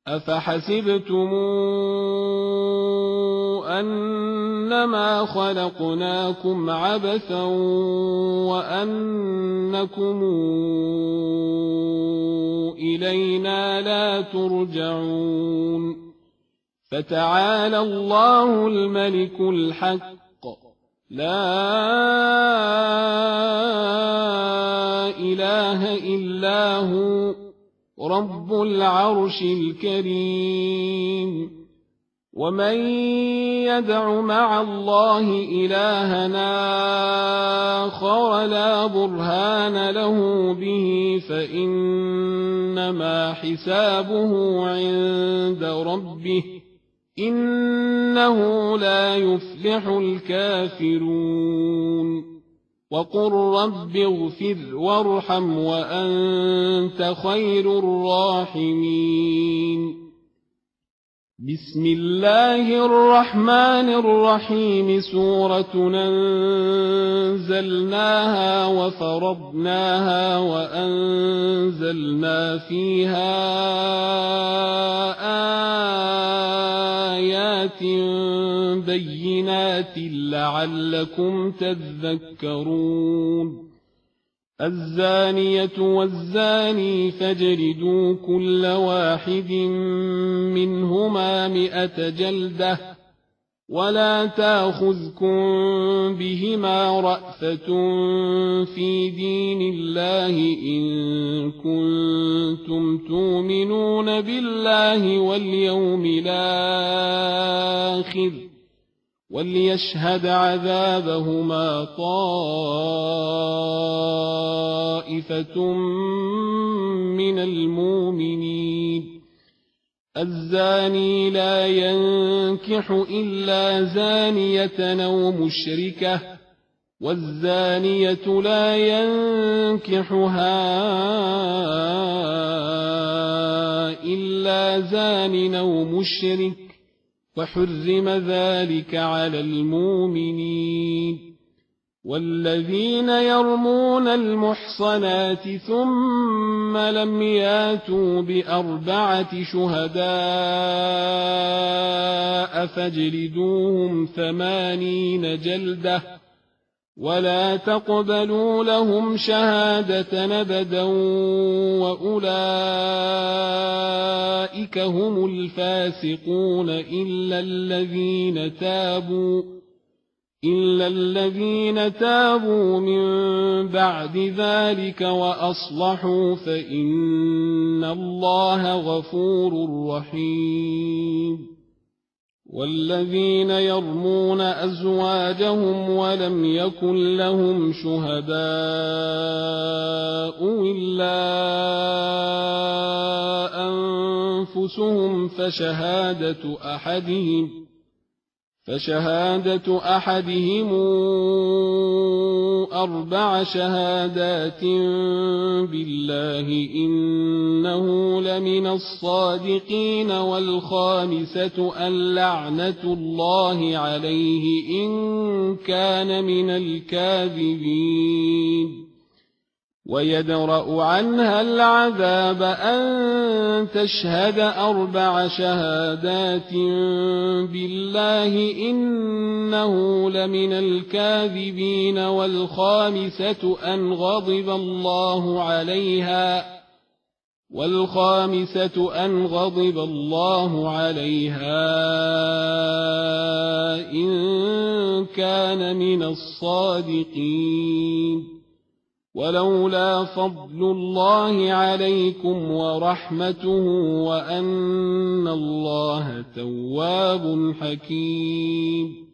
أفحسبتم أنما خلقناكم عبثا وأنكم إلينا لا ترجعون فتعالى الله الملك الحق لا إله إلا هو رب العرش الكريم ومن يدع مع الله إلهنا آخر لا برهان له به فإنما حسابه عند ربه إنه لا يفلح الكافرون وقل رب اغفر وارحم وأنت خير الراحمين بسم الله الرحمن الرحيم سورة أنزلناها وفرضناها وأنزلنا فيها آيات بينات لعلكم تذكرون الزانية والزاني فاجلدوا كل واحد منهما 100 جلدة ولا تأخذكم بهما رأفة في دين الله إن كنتم تؤمنون بالله واليوم الآخر وليشهد عذابهما طائفة من المؤمنين الزاني لا ينكح إلا زانية أو مشركة والزانية لا ينكحها إلا زان أو مشرك وحرم ذلك على المؤمنين والذين يرمون المحصنات ثم لم ياتوا ب4 شهداء فاجلدوهم 80 جلدة ولا تقبلوا لهم شهادة أبدا وأولئك هم الفاسقون إلا الذين تابوا من بعد ذلك وأصلحوا فإن الله غفور رحيم والذين يرمون أزواجهم ولم يكن لهم شهداء إلا أنفسهم فشهادة أحدهم 4 شهادات بالله إنه لمن الصادقين والخامسة أن لعنة الله عليه إن كان من الكاذبين ويدرأ عنها العذاب أن تشهد 4 شهادات بالله إنه لمن الكاذبين والخامسة أن غضب الله عليها إن كان من الصادقين ولولا فضل الله عليكم ورحمته وأن الله تواب حكيم